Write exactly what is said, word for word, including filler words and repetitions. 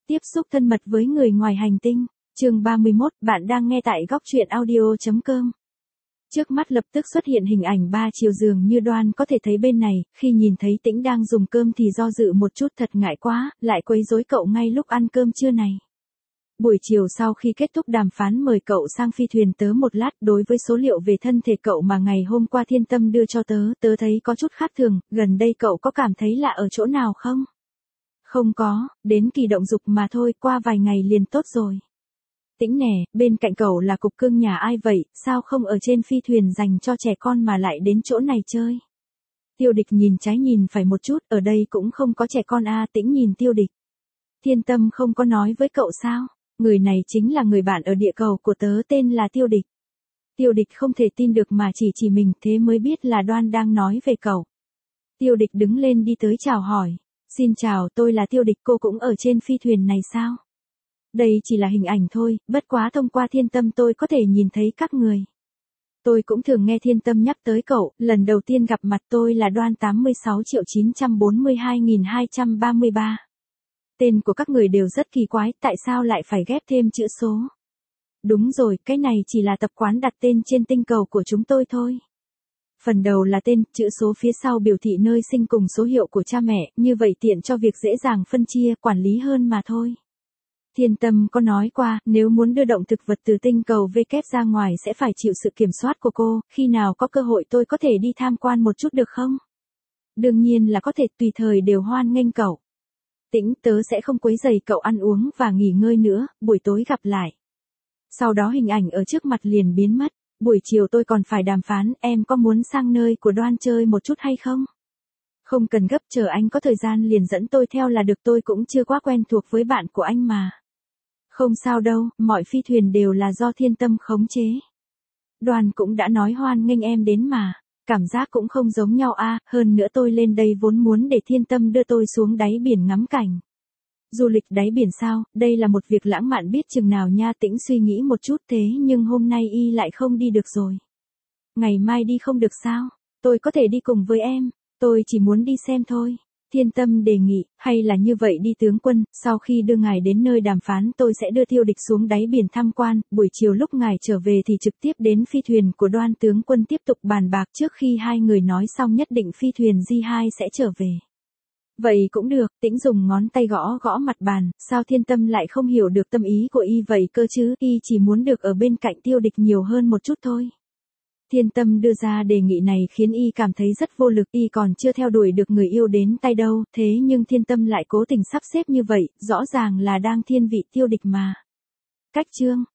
tiếp xúc thân mật với người ngoài hành tinh. Chương ba mươi mốt, bạn đang nghe tại góc truyện audio chấm com. Trước mắt lập tức xuất hiện hình ảnh ba chiều dường như Đoan có thể thấy bên này, khi nhìn thấy Tĩnh đang dùng cơm thì do dự một chút, thật ngại quá, lại quấy rối cậu ngay lúc ăn cơm trưa này. Buổi chiều sau khi kết thúc đàm phán mời cậu sang phi thuyền tớ một lát, đối với số liệu về thân thể cậu mà ngày hôm qua Thiên Tâm đưa cho tớ, tớ thấy có chút khác thường, gần đây cậu có cảm thấy lạ ở chỗ nào không? Không có, đến kỳ động dục mà thôi, qua vài ngày liền tốt rồi. Tĩnh nè, bên cạnh cậu là cục cưng nhà ai vậy, sao không ở trên phi thuyền dành cho trẻ con mà lại đến chỗ này chơi? Tiêu Địch nhìn trái nhìn phải một chút, ở đây cũng không có trẻ con à. Tĩnh nhìn Tiêu Địch. Thiên Tâm không có nói với cậu sao? Người này chính là người bạn ở địa cầu của tớ, tên là Tiêu Địch. Tiêu Địch không thể tin được mà chỉ chỉ mình, thế mới biết là Đoan đang nói về cậu. Tiêu Địch đứng lên đi tới chào hỏi. Xin chào, tôi là Tiêu Địch, cô cũng ở trên phi thuyền này sao? Đây chỉ là hình ảnh thôi, bất quá thông qua Thiên Tâm tôi có thể nhìn thấy các người. Tôi cũng thường nghe Thiên Tâm nhắc tới cậu, lần đầu tiên gặp mặt tôi là Đoan tám mươi sáu triệu chín trăm bốn mươi hai nghìn hai trăm ba mươi ba. Tên của các người đều rất kỳ quái, tại sao lại phải ghép thêm chữ số? Đúng rồi, cái này chỉ là tập quán đặt tên trên tinh cầu của chúng tôi thôi. Phần đầu là tên, chữ số phía sau biểu thị nơi sinh cùng số hiệu của cha mẹ, như vậy tiện cho việc dễ dàng phân chia, quản lý hơn mà thôi. Thiên Tâm có nói qua, nếu muốn đưa động thực vật từ tinh cầu V kép ra ngoài sẽ phải chịu sự kiểm soát của cô, khi nào có cơ hội tôi có thể đi tham quan một chút được không? Đương nhiên là có thể, tùy thời đều hoan nghênh cậu. Tĩnh, tớ sẽ không quấy rầy cậu ăn uống và nghỉ ngơi nữa, buổi tối gặp lại. Sau đó hình ảnh ở trước mặt liền biến mất. Buổi chiều tôi còn phải đàm phán, em có muốn sang nơi của Đoan chơi một chút hay không? Không cần gấp, chờ anh có thời gian liền dẫn tôi theo là được, tôi cũng chưa quá quen thuộc với bạn của anh mà. Không sao đâu, mọi phi thuyền đều là do Thiên Tâm khống chế. Đoan cũng đã nói hoan nghênh em đến mà. Cảm giác cũng không giống nhau a, hơn nữa tôi lên đây vốn muốn để Thiên Tâm đưa tôi xuống đáy biển ngắm cảnh. Du lịch đáy biển sao, đây là một việc lãng mạn biết chừng nào nha. Tĩnh suy nghĩ một chút, thế nhưng hôm nay y lại không đi được rồi. Ngày mai đi không được sao? Tôi có thể đi cùng với em, tôi chỉ muốn đi xem thôi. Thiên Tâm đề nghị, hay là như vậy đi tướng quân, sau khi đưa ngài đến nơi đàm phán tôi sẽ đưa Tiêu Địch xuống đáy biển tham quan, buổi chiều lúc ngài trở về thì trực tiếp đến phi thuyền của Đoan tướng quân tiếp tục bàn bạc. Trước khi hai người nói xong nhất định phi thuyền G hai sẽ trở về. Vậy cũng được, Tĩnh dùng ngón tay gõ gõ mặt bàn, sao Thiên Tâm lại không hiểu được tâm ý của y vậy cơ chứ, y chỉ muốn được ở bên cạnh Tiêu Địch nhiều hơn một chút thôi. Thiên Tâm đưa ra đề nghị này khiến y cảm thấy rất vô lực, y còn chưa theo đuổi được người yêu đến tay đâu, thế nhưng Thiên Tâm lại cố tình sắp xếp như vậy, rõ ràng là đang thiên vị Tiêu Địch mà. Cách chương